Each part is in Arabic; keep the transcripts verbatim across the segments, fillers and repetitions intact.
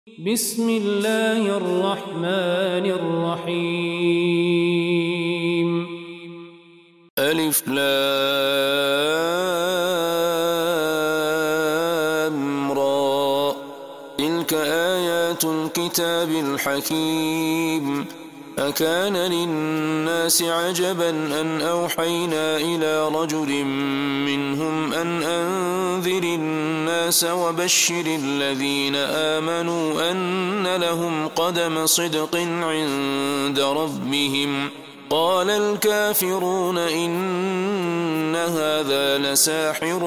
بسم الله الرحمن الرحيم. ألف لام را. تلك آيات الكتاب الحكيم. أكان للناس عجبا أن أوحينا إلى رجل منهم أن أنذر الناس وبشر الذين آمنوا أن لهم قدم صدق عند ربهم. قال الكافرون إن هذا لساحر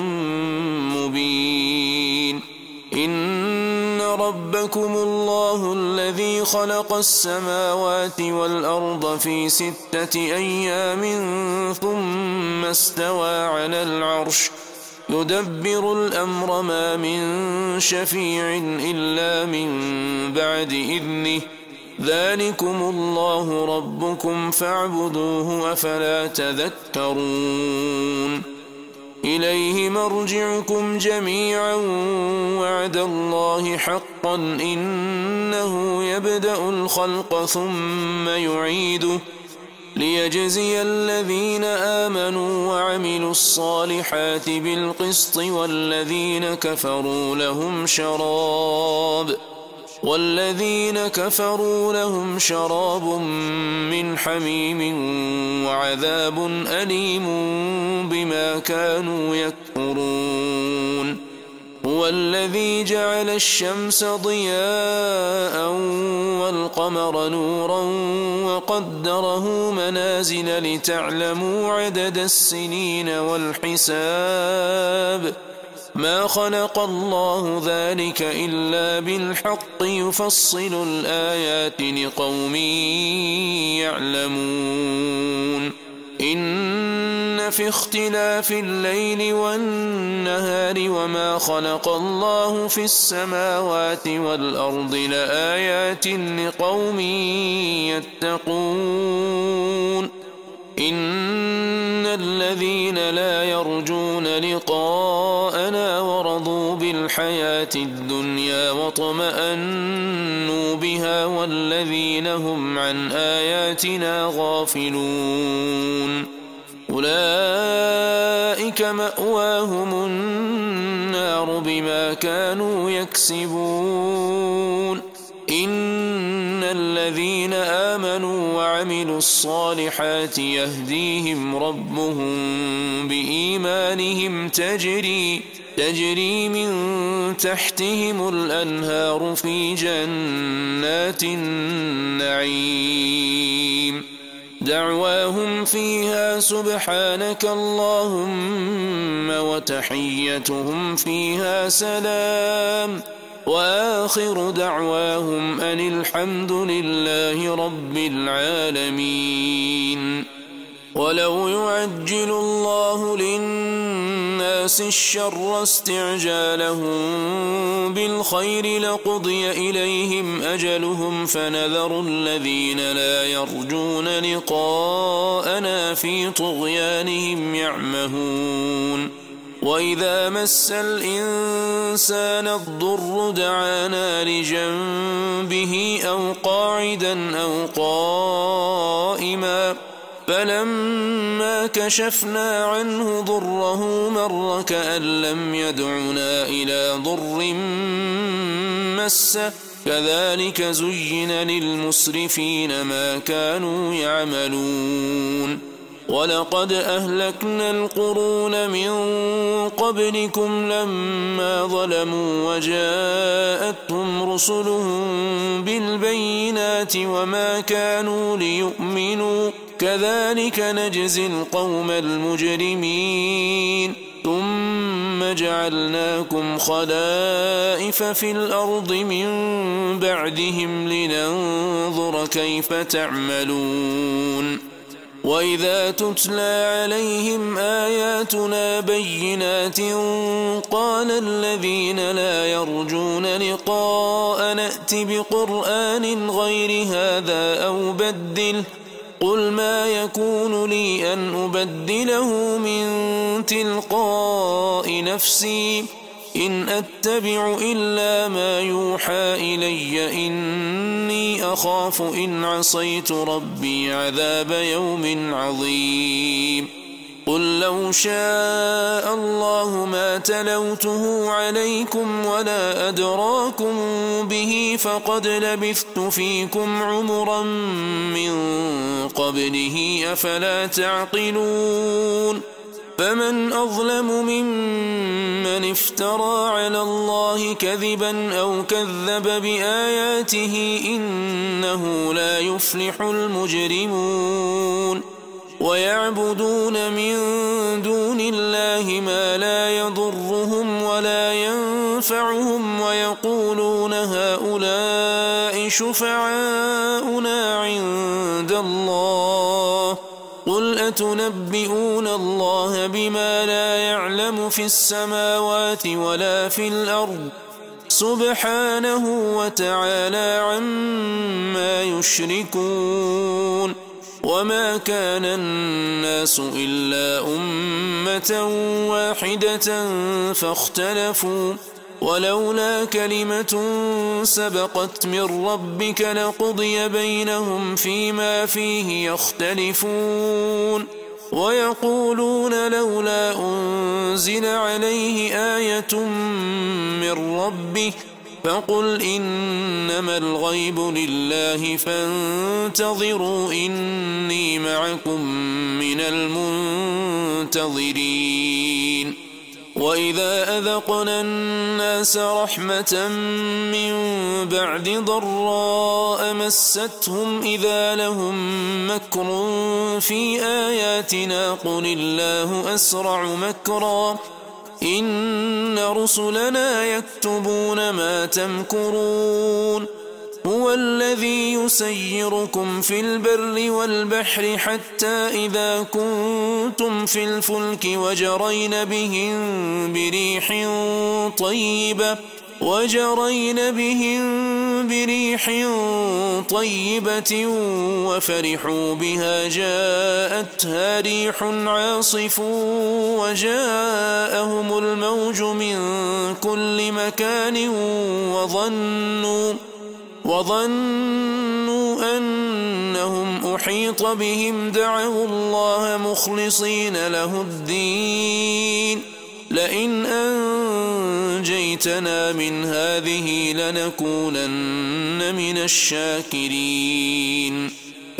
مبين. إن ربكم الله الذي خلق السماوات والأرض في ستة أيام ثم استوى على العرش يدبر الأمر ما من شفيع إلا من بعد إذنه. ذلكم الله ربكم فاعبدوه أفلا تذكرون. إليه مرجعكم جميعا وعد الله حقا إنه يبدأ الخلق ثم يعيده ليجزي الذين آمنوا وعملوا الصالحات بالقسط والذين كفروا لهم شراب والذين كفروا لهم شراب من حميم وعذاب أليم بما كانوا يكفرون. هو الذي جعل الشمس ضياء والقمر نورا وقدره منازل لتعلموا عدد السنين والحساب. ما خلق الله ذلك إلا بالحق يفصل الآيات لقوم يعلمون. إن في اختلاف الليل والنهار وما خلق الله في السماوات والأرض لآيات لقوم يتقون. إن الذين لا يرجون لقاءنا ورضوا بالحياة الدنيا واطمأنوا بها والذين هم عن آياتنا غافلون أولئك مأواهم النار بما كانوا يكسبون. إن الذين آمنوا وعملوا الصالحات يهديهم ربهم بإيمانهم تجري تجري من تحتهم الأنهار في جنات النعيم. دعواهم فيها سبحانك اللهم وتحيتهم فيها سلام وآخر دعواهم أن الحمد لله رب العالمين. ولو يعجل الله للناس الشر استعجالهم بالخير لقضي إليهم أجلهم فنذر الذين لا يرجون لقاءنا في طغيانهم يعمهون. وإذا مس الإنسان الضر دعانا لجنبه أو قاعدا أو قائما فلما كشفنا عنه ضره مر كأن لم يدعنا إلى ضر مسه كذلك زين للمسرفين ما كانوا يعملون. ولقد أهلكنا القرون من قبلكم لما ظلموا وجاءتهم رسلهم بالبينات وما كانوا ليؤمنوا كذلك نجزي القوم المجرمين. ثم جعلناكم خلائف في الأرض من بعدهم لننظر كيف تعملون. وإذا تتلى عليهم آياتنا بينات قال الذين لا يرجون لقاء نأت بقرآن غير هذا أو بدله قل ما يكون لي أن أبدله من تلقاء نفسي إن أتبع إلا ما يوحى إلي إني أخاف إن عصيت ربي عذاب يوم عظيم قل لو شاء الله ما تلوته عليكم ولا أدراكم به فقد لبثت فيكم عمرا من قبله أفلا تعقلون فمن أظلم ممن افترى على الله كذبا أو كذب بآياته إنه لا يفلح المجرمون ويعبدون من دون الله ما لا يضرهم ولا ينفعهم ويقولون هؤلاء شفعاؤنا عند الله قل أتنبئون الله بما لا يعلم في السماوات ولا في الأرض سبحانه وتعالى عما يشركون وما كان الناس إلا أمة واحدة فاختلفوا ولولا كلمة سبقت من ربك لقضي بينهم فيما فيه يختلفون ويقولون لولا أنزل عليه آية من ربه فقل إنما الغيب لله فانتظروا إني معكم من المنتظرين وإذا أذقنا الناس رحمة من بعد ضراء مستهم إذا لهم مكر في آياتنا قل الله أسرع مكرا إن رسلنا يكتبون ما تمكرون هو الذي يسيركم في البر والبحر حتى إذا كنتم في الفلك وجرين بهم بريح طيبة وجرين بهم بريح طيبة وفرحوا بها جاءتها ريح عاصف وجاءهم الموج من كل مكان وظنوا وظنوا أنهم أحيط بهم دعوا الله مخلصين له الدين لئن أنجيتنا من هذه لنكونن من الشاكرين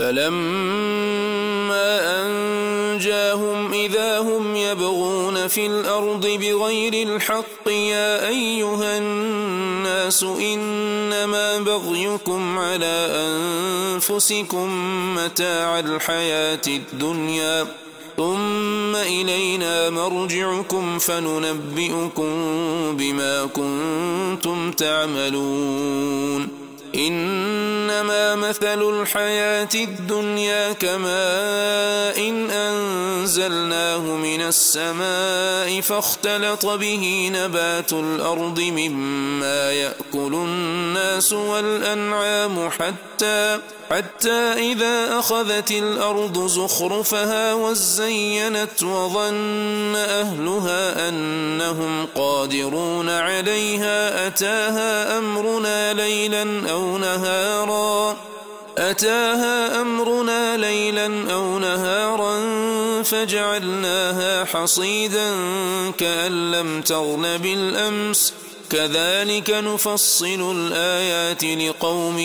فلما أنجاهم إذا هم يبغون في الأرض بغير الحق يا أيها الناس إنما بغيكم على أنفسكم متاع الحياة الدنيا ثم إلينا مرجعكم فننبئكم بما كنتم تعملون إنما مثل الحياة الدنيا كماء إن أنزلناه من السماء فاختلط به نبات الأرض مما يأكل الناس والأنعام حتى حتى إذا أخذت الأرض زخرفها وزينت وظن أهلها أنهم قادرون عليها أتاها أمرنا ليلا أو نهارا أتاها أمرنا ليلا أو نهارا فجعلناها حصيدا كأن لم تغن بالأمس كذلك نفصل الآيات لقوم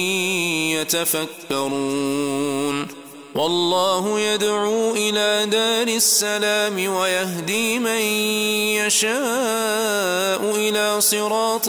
يتفكرون والله يدعو إلى دار السلام ويهدي من يشاء إلى صراط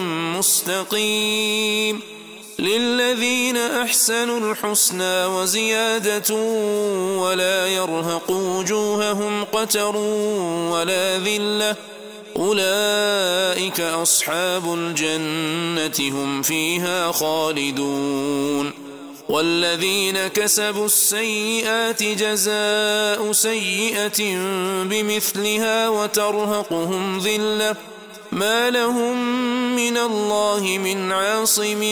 مستقيم للذين أحسنوا الحسنى وزيادة ولا يرهق وجوههم قتر ولا ذلة أولئك أصحاب الجنة هم فيها خالدون والذين كسبوا السيئات جزاء سيئة بمثلها وترهقهم ذلة ما لهم من الله من عاصم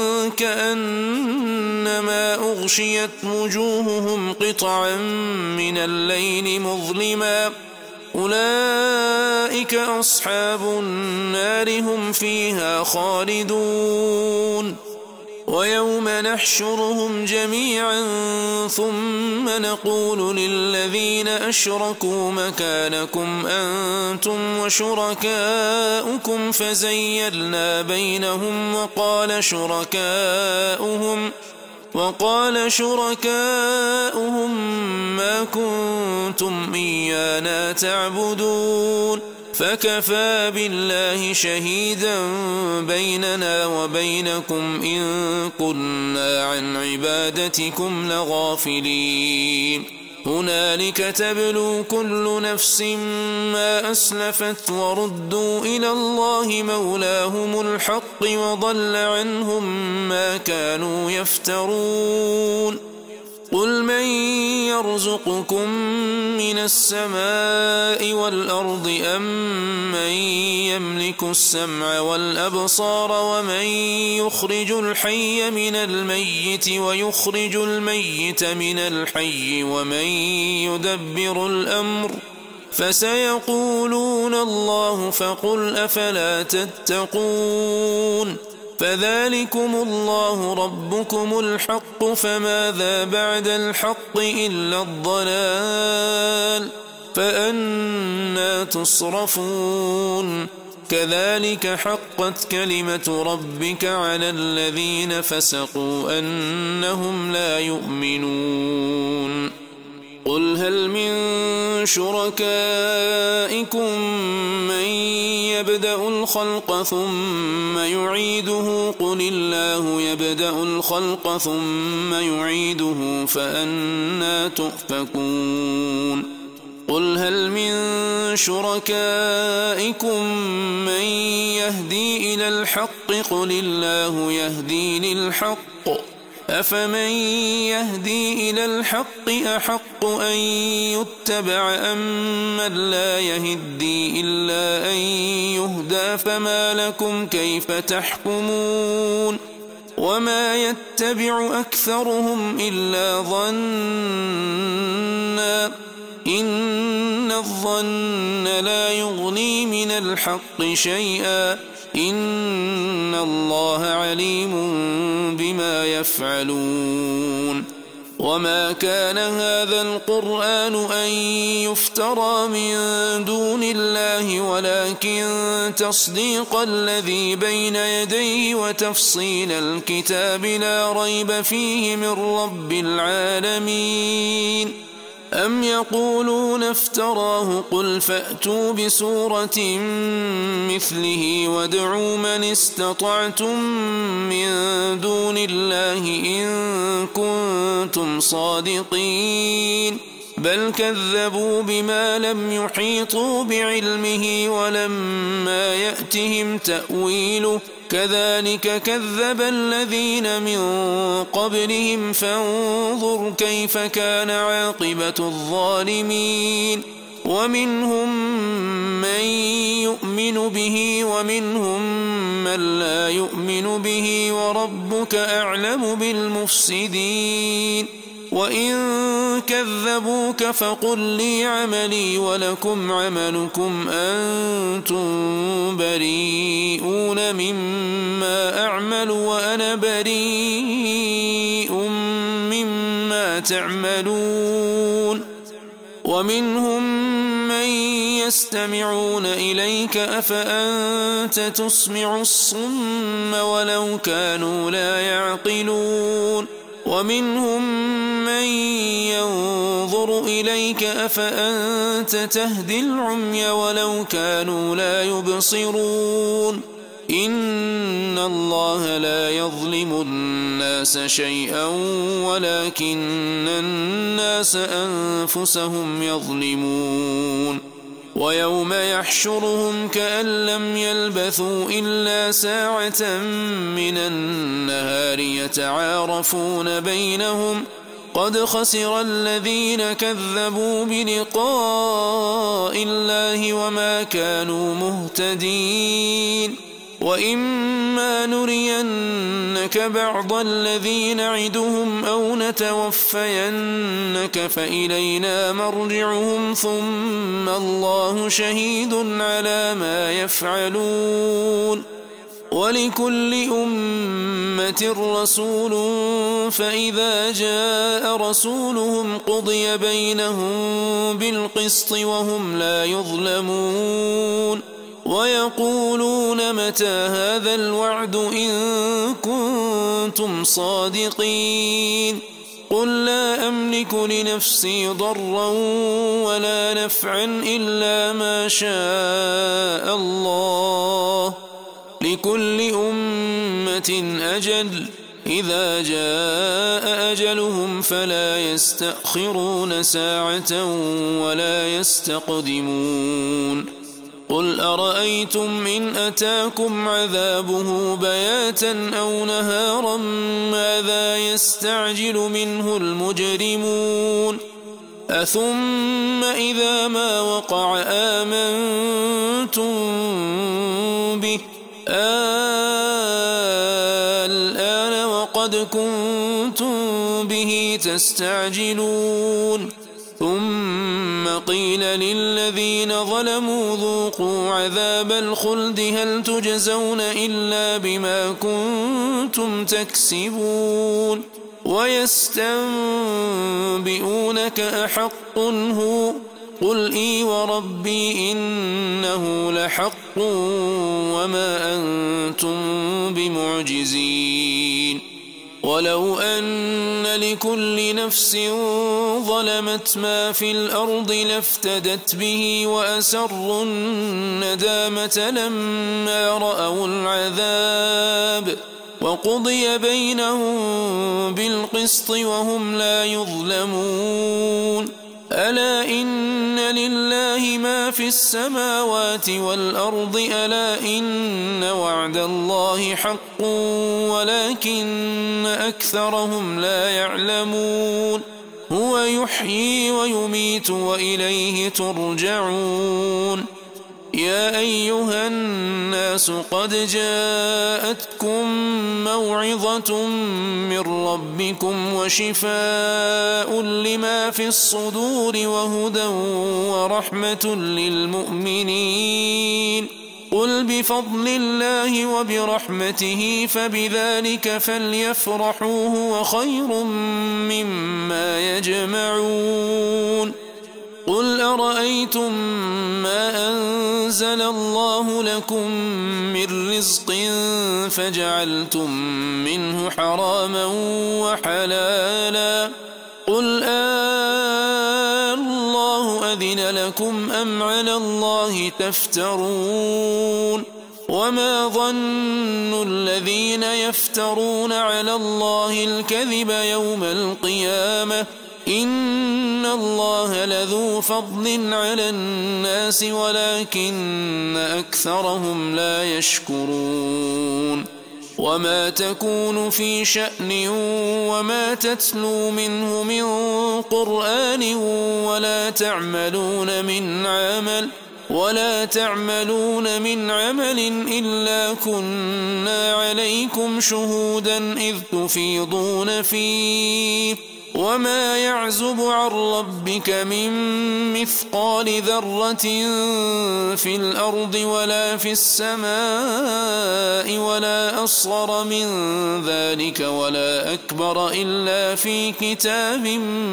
كأنما أغشيت وجوههم قطعا من الليل مظلما أولئك أصحاب النار هم فيها خالدون ويوم نحشرهم جميعا ثم نقول للذين أشركوا مكانكم أنتم وشركاؤكم فزيلنا بينهم وقال شركاؤهم وقال شركاؤهم ما كنتم إيانا تعبدون فكفى بالله شهيدا بيننا وبينكم إن كنا عن عبادتكم لغافلين هنالك تبلو كل نفس ما أسلفت وردوا إلى الله مولاهم الحق وضل عنهم ما كانوا يفترون قل من يرزقكم من السماء والأرض أم من يملك السمع والأبصار ومن يخرج الحي من الميت ويخرج الميت من الحي ومن يدبر الأمر فسيقولون الله فقل أفلا تتقون فذلكم الله ربكم الحق فماذا بعد الحق إلا الضلال فأنى تصرفون كذلك حقت كلمة ربك على الذين فسقوا أنهم لا يؤمنون قل هل من شركائكم من يبدأ الخلق ثم يعيده قل الله يبدأ الخلق ثم يعيده فأنى تؤفكون قل هل من شركائكم من يهدي إلى الحق قل الله يهدي للحق أفمن يهدي إلى الحق أحق أن يتبع أم من لا يهدي إلا أن يهدى فما لكم كيف تحكمون وما يتبع أكثرهم إلا ظنا إن الظن لا يغني من الحق شيئا إن الله عليم بما يفعلون وما كان هذا القرآن أن يفترى من دون الله ولكن تصديق الذي بين يديه وتفصيل الكتاب لا ريب فيه من رب العالمين أم يقولون افتراه قل فأتوا بسورة مثله وادعوا من استطعتم من دون الله إن كنتم صادقين بل كذبوا بما لم يحيطوا بعلمه ولما يأتهم تأويله كذلك كذب الذين من قبلهم فانظر كيف كان عاقبة الظالمين ومنهم من يؤمن به ومنهم من لا يؤمن به وربك أعلم بالمفسدين وإن كذبوك فقل لي عملي ولكم عملكم أنتم بريئون مما أعمل وأنا بريء مما تعملون ومنهم من يستمعون إليك أفأنت تسمع الصم ولو كانوا لا يعقلون ومنهم من ينظر إليك أفأنت تهدي العمي ولو كانوا لا يبصرون إن الله لا يظلم الناس شيئا ولكن الناس أنفسهم يظلمون ويوم يحشرهم كأن لم يلبثوا إلا ساعة من النهار يتعارفون بينهم قد خسر الذين كذبوا بلقاء الله وما كانوا مهتدين وإما نرينك نرينك بعض الذي نعدهم أو نتوفينك فإلينا مرجعهم ثم الله شهيد على ما يفعلون ولكل أمة رسول فإذا جاء رسولهم قضي بينهم بالقسط وهم لا يظلمون ويقولون متى هذا الوعد إن كنتم صادقين قل لا أملك لنفسي ضرا ولا نفعا إلا ما شاء الله لكل أمة أجل إذا جاء أجلهم فلا يستأخرون ساعة ولا يستقدمون قل أرأيتم إن أتاكم عذابه بياتا أو نهارا ماذا يستعجل منه المجرمون أثم إذا ما وقع آمنتم به الآن وقد كنتم به تستعجلون ثم قيل للذين ظلموا ذوقوا عذاب الخلد هل تجزون إلا بما كنتم تكسبون ويستنبئونك أحق هو قل إي وربي إنه لحق وما أنتم بمعجزين ولو أن لكل نفس ظلمت ما في الأرض لافتدت به وأسروا الندامة لما رأوا العذاب وقضي بينهم بالقسط وهم لا يظلمون ألا إن لله ما في السماوات والأرض ألا إن وعد الله حق ولكن أكثرهم لا يعلمون هو يحيي ويميت وإليه ترجعون يا أيها الناس قد جاءتكم موعظة من ربكم وشفاء لما في الصدور وهدى ورحمة للمؤمنين قل بفضل الله وبرحمته فبذلك فليفرحوا هو خير مما يجمعون قل أرأيتم ما أنزل الله لكم من رزق فجعلتم منه حراما وحلالا قل آه الله أذن لكم أم على الله تفترون وما ظن الذين يفترون على الله الكذب يوم القيامة إن الله لذو فضل على الناس ولكن أكثرهم لا يشكرون وما تكون في شأن وما تتلو منه من قرآن ولا تعملون من عمل ولا تعملون من عمل إلا كنا عليكم شهودا إذ تفيضون فيه وما يعزب عن ربك من مثقال ذرة في الأرض ولا في السماء ولا أصغر من ذلك ولا أكبر إلا في كتاب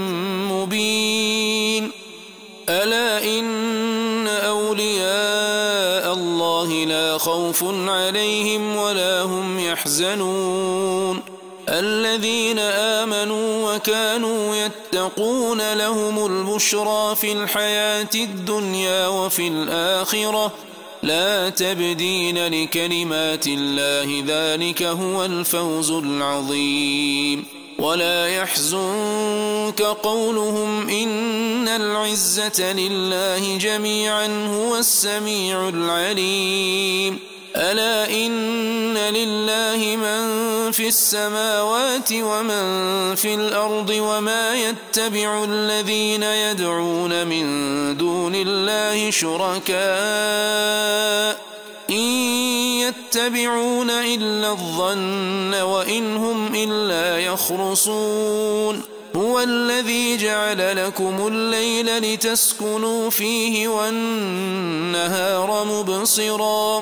مبين ألا إن أولياء الله لا خوف عليهم ولا هم يحزنون الذين آمنوا وكانوا يتقون لهم البشرى في الحياة الدنيا وفي الآخرة لا تبديل لكلمات الله ذلك هو الفوز العظيم ولا يحزنك قولهم إن العزة لله جميعا هو السميع العليم ألا إن لله من في السماوات ومن في الأرض وما يتبع الذين يدعون من دون الله شركاء إن يتبعون إلا الظن وإن هم إلا يخرصون هو الذي جعل لكم الليل لتسكنوا فيه والنهار مبصرا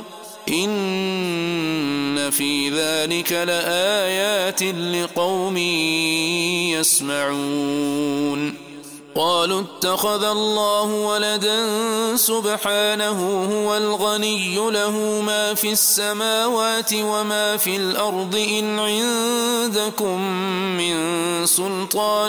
إن في ذلك لآيات لقوم يسمعون قالوا اتخذ الله ولدا سبحانه هو الغني له ما في السماوات وما في الأرض إن عندكم من سلطان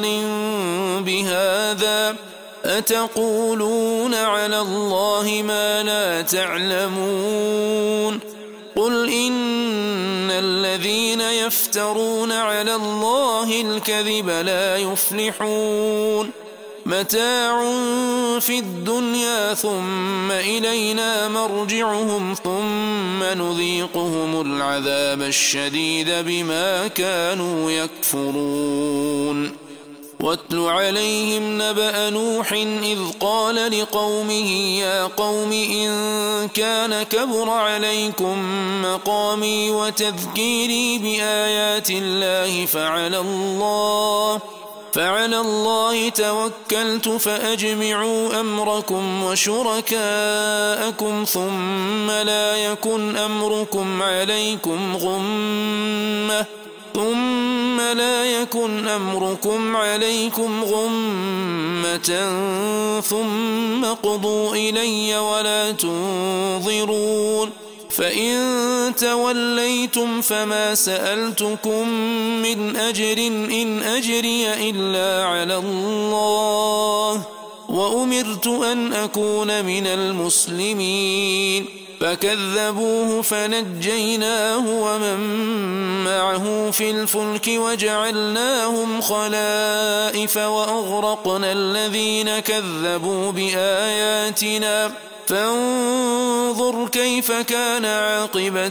بهذا أتقولون على الله ما لا تعلمون قل إن الذين يفترون على الله الكذب لا يفلحون متاع في الدنيا ثم إلينا مرجعهم ثم نذيقهم العذاب الشديد بما كانوا يكفرون واتل عليهم نبأ نوح إذ قال لقومه يا قوم إن كان كبر عليكم مقامي وتذكيري بآيات الله فعلى الله فعلى الله توكلت فأجمعوا أمركم وشركاءكم ثم لا يكن أمركم عليكم غمة ثم لا يكن أمركم عليكم غمة ثم اقضوا إلي ولا تنظرون فإن توليتم فما سألتكم من أجر إن أجري إلا على الله وأمرت أن أكون من المسلمين فكذبوه فنجيناه ومن معه في الفلك وجعلناهم خلائف وأغرقنا الذين كذبوا بآياتنا فانظر كيف كان عاقبة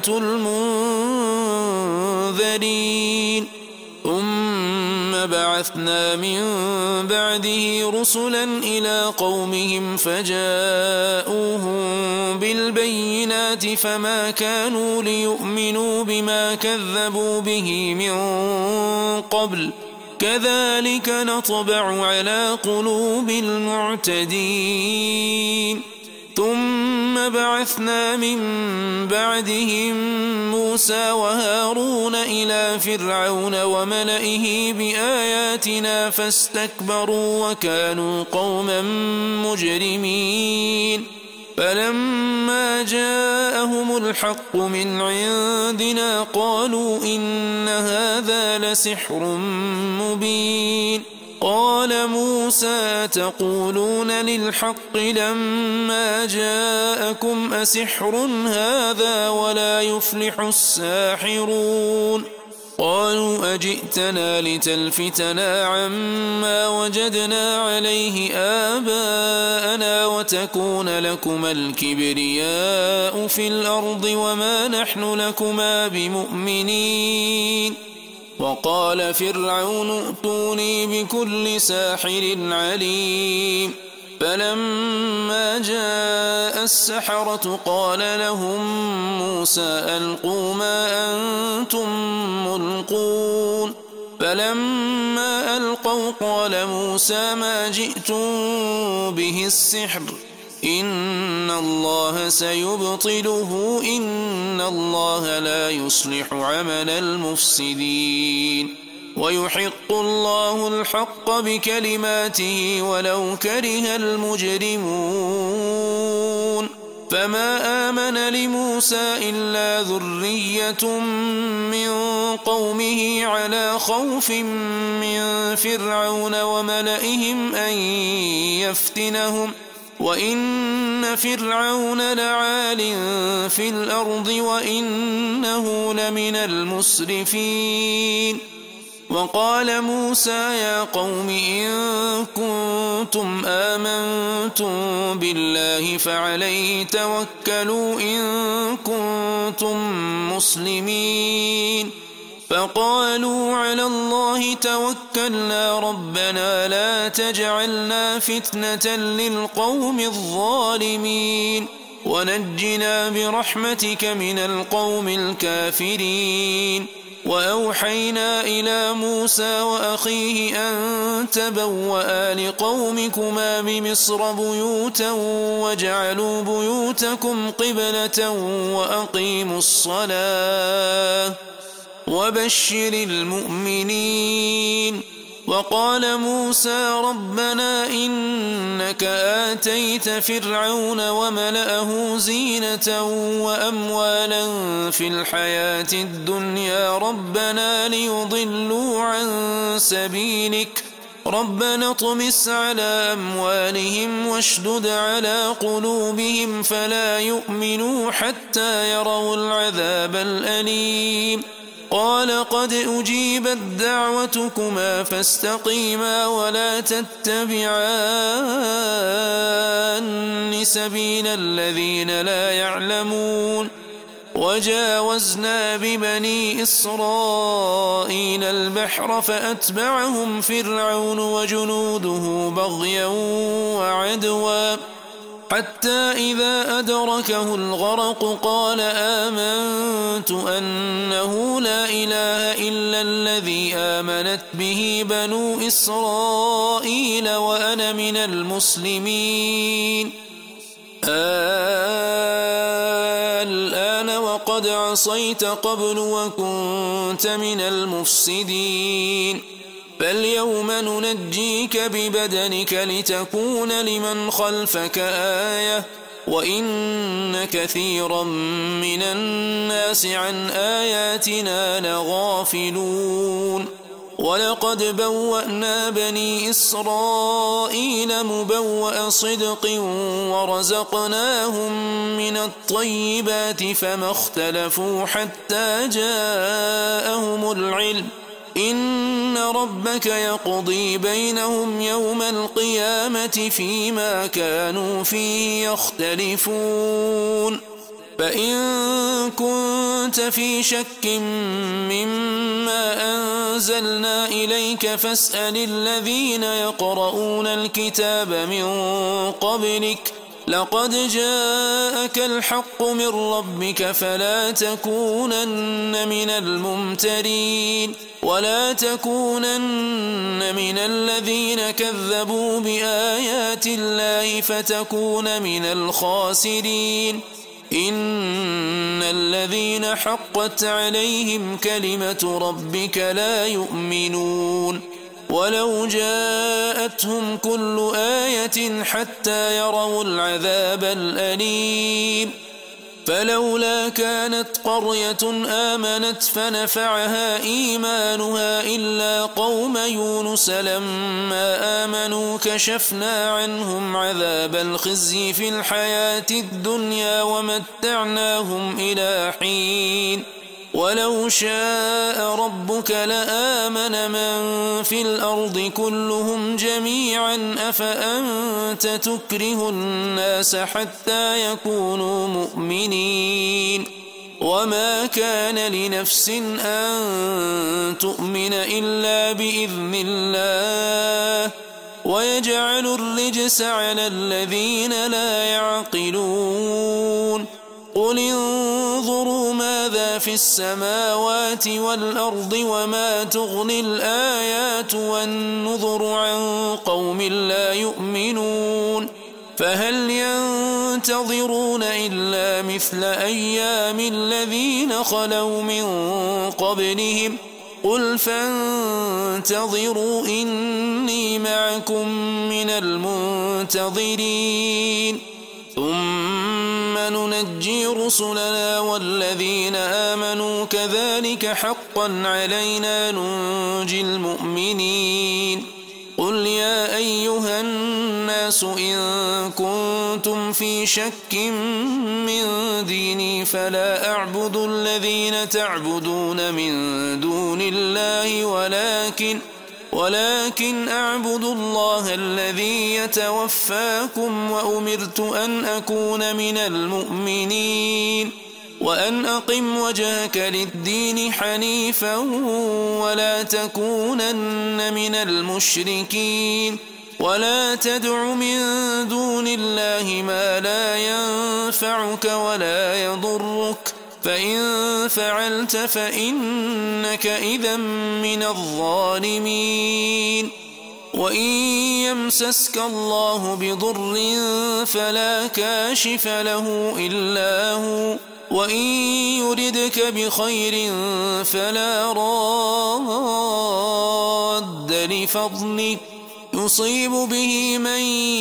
المنذرين ثم بعثنا من بعده رسلا إلى قومهم فجاءوهم بالبينات فما كانوا ليؤمنوا بما كذبوا به من قبل كذلك نطبع على قلوب المعتدين ثم بعثنا من بعدهم موسى وهارون إلى فرعون وملئه بآياتنا فاستكبروا وكانوا قوما مجرمين فلما جاءهم الحق من عندنا قالوا إن هذا لسحر مبين قال موسى تقولون للحق لما جاءكم أسحر هذا ولا يفلح الساحرون قالوا أجئتنا لتلفتنا عما وجدنا عليه آباءنا وتكون لكما الكبرياء في الأرض وما نحن لكما بمؤمنين وقال فرعون ائتوني بكل ساحر عليم فلما جاء السحرة قال لهم موسى ألقوا ما أنتم ملقون فلما ألقوا قال موسى ما جئتم به السحر إن الله سيبطله إن الله لا يصلح عمل المفسدين ويحق الله الحق بكلماته ولو كره المجرمون فما آمن لموسى إلا ذرية من قومه على خوف من فرعون وملئهم أن يفتنهم وإن فرعون لعال في الأرض وإنه لمن المسرفين وقال موسى يا قوم إن كنتم آمنتم بالله فعليه توكلوا إن كنتم مسلمين فقالوا على الله توكلنا ربنا لا تجعلنا فتنة للقوم الظالمين ونجنا برحمتك من القوم الكافرين. وأوحينا إلى موسى وأخيه أن تبوأ لقومكما بمصر بيوتا واجعلوا بيوتكم قبلة وأقيموا الصلاة وبشر المؤمنين. وقال موسى ربنا إنك آتيت فرعون وملأه زينة وأموالا في الحياة الدنيا ربنا ليضلوا عن سبيلك ربنا اطمس على أموالهم واشدد على قلوبهم فلا يؤمنوا حتى يروا العذاب الأليم. قال قد أجيبت دعوتكما فاستقيما ولا تتبعان سبيل الذين لا يعلمون. وجاوزنا ببني إسرائيل البحر فأتبعهم فرعون وجنوده بغيا وعدوا حتى إذا أدركه الغرق قال آمنت أنه لا إله إلا الذي آمنت به بنو إسرائيل وأنا من المسلمين. الآن وقد عصيت قبل وكنت من المفسدين. فاليوم ننجيك ببدنك لتكون لمن خلفك آية وإن كثيرا من الناس عن آياتنا لغافلون. ولقد بوأنا بني إسرائيل مبوأ صدق ورزقناهم من الطيبات فما اختلفوا حتى جاءهم العلم إن ربك يقضي بينهم يوم القيامة فيما كانوا فيه يختلفون. فإن كنت في شك مما أنزلنا إليك فاسأل الذين يقرؤون الكتاب من قبلك لقد جاءك الحق من ربك فلا تكونن من الممترين ولا تكونن من الذين كذبوا بآيات الله فتكون من الخاسرين. إن الذين حقت عليهم كلمة ربك لا يؤمنون ولو جاءتهم كل آية حتى يروا العذاب الأليم. فلولا كانت قرية آمنت فنفعها إيمانها إلا قوم يونس لما آمنوا كشفنا عنهم عذاب الخزي في الحياة الدنيا ومتعناهم إلى حين. ولو شاء ربك لآمن من في الأرض كلهم جميعا أفأنت تكره الناس حتى يكونوا مؤمنين. وما كان لنفس أن تؤمن إلا بإذن الله ويجعل الرجس على الذين لا يعقلون. قل انظروا ماذا في السماوات والأرض وما تغني الآيات والنذر عن قوم لا يؤمنون. فهل ينتظرون إلا مثل أيام الذين خلوا من قبلهم قل فانتظروا إني معكم من المنتظرين. ثم ننجي رسلنا والذين آمنوا كذلك حقا علينا ننجي المؤمنين. قل يا أيها الناس إن كنتم في شك من ديني فلا أعبد الذين تعبدون من دون الله ولكن ولكن أعبد الله الذي يتوفاكم وأمرت أن أكون من المؤمنين وأن أقم وجهك للدين حنيفا ولا تكونن من المشركين. ولا تدع من دون الله ما لا ينفعك ولا يضرك فإن فعلت فإنك إذا من الظالمين وإن يمسسك الله بضر فلا كاشف له إلا هو وإن يردك بخير فلا راد لفضله يصيب به من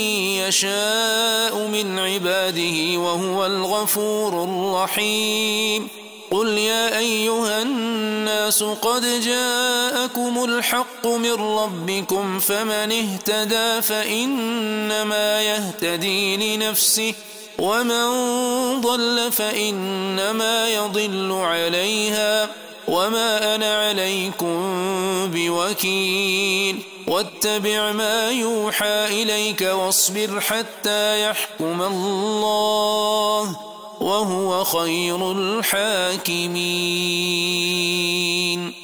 يشاء من عباده وهو الغفور الرحيم قل يا أيها الناس قد جاءكم الحق من ربكم فمن اهتدى فإنما يهتدي لنفسه ومن ضل فإنما يضل عليها وما أنا عليكم بوكيل واتبع ما يوحى إليك واصبر حتى يحكم الله وهو خير الحاكمين.